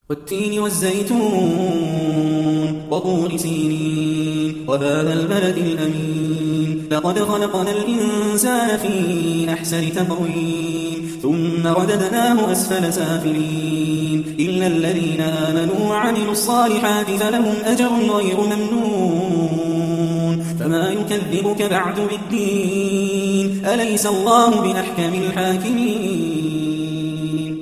والتين والزيتون وطور سينين وهذا البلد الأمين لقد خلقنا الإنسان في أحسن تقويم ثم رددناه أسفل سافلين إلا الذين آمنوا وعملوا الصالحات فلهم أجر غير ممنون فما يكذبك بعد بالدين أليس الله بأحكم الحاكمين